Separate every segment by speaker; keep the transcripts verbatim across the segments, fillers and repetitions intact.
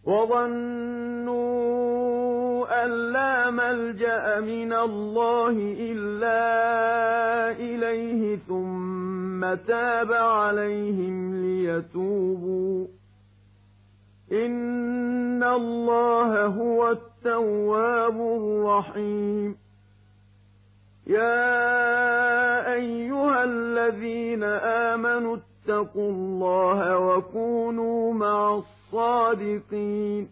Speaker 1: وظنوا أن لا ملجأ من الله إلا إليه ثم تاب عليهم ليتوبوا إن الله هو التواب الرحيم يا أيها الذين آمنوا اتقوا الله وكونوا مع الصادقين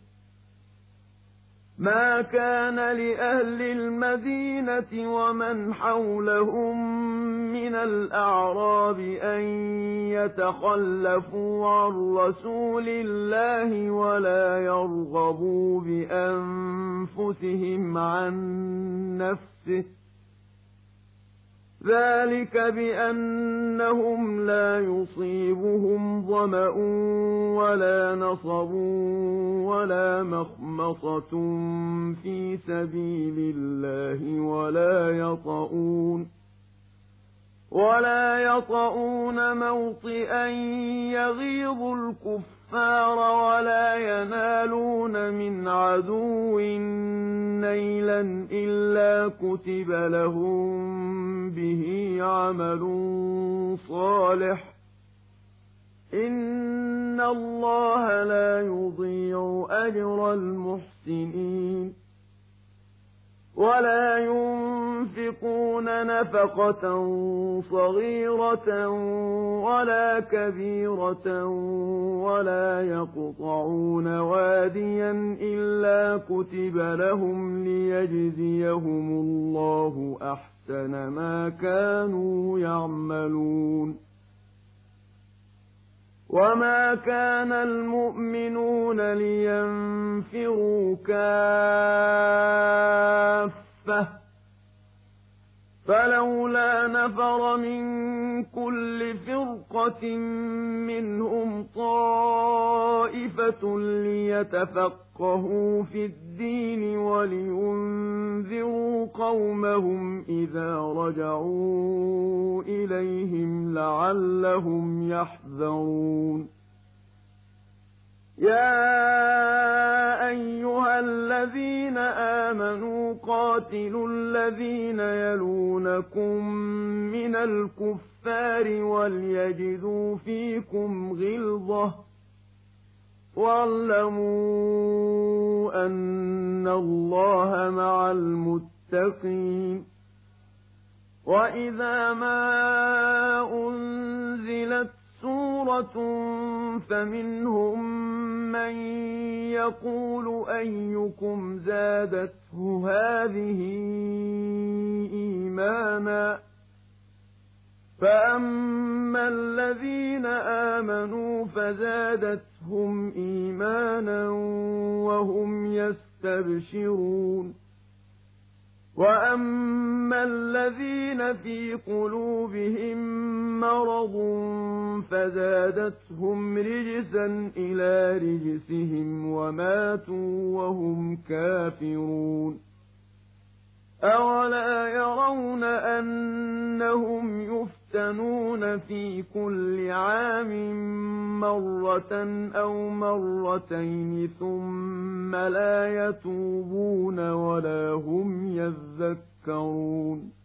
Speaker 1: ما كان لأهل المدينة ومن حولهم من الأعراب أن يتخلفوا عن رسول الله ولا يرغبوا بأنفسهم عن نفسه ذلك بأنهم لا يصيبهم ظمأ ولا نصب ولا مخمصة في سبيل الله ولا يطؤون ولا يطؤون موطئا يغيظ الكفار ولا ينالون من عدو نيلا إلا كتب لهم به عمل صالح إن الله لا يضيع أجر المحسنين ولا ينفقون نفقة صغيرة ولا كبيرة ولا يقطعون واديا إلا كتب لهم ليجزيهم الله أحسن ما كانوا يعملون وما كان المؤمنون لينفروا كافة فلولا نفر من كل فرقة منهم طائفة ليتفقهوا في الدين ولينذروا قومهم إذا رجعوا إليهم لعلهم يحذرون يا أيها الذين آمنوا قاتلوا الذين يلونكم من الكفار وليجدوا فيكم غلظة واعلموا أن الله مع المتقين وإذا ما أنزلت سورة فمنهم من يقول أيكم زادته هذه إيمانا فأما الذين آمنوا فزادتهم إيمانا وهم يستبشرون وأما الذين في قلوبهم مرض فزادتهم رجسا إلى رجسهم وماتوا وهم كافرون أولا يرون أنهم يفتنون في كل عام مرة أو مرتين ثم لا يتوبون ولا هم يذكرون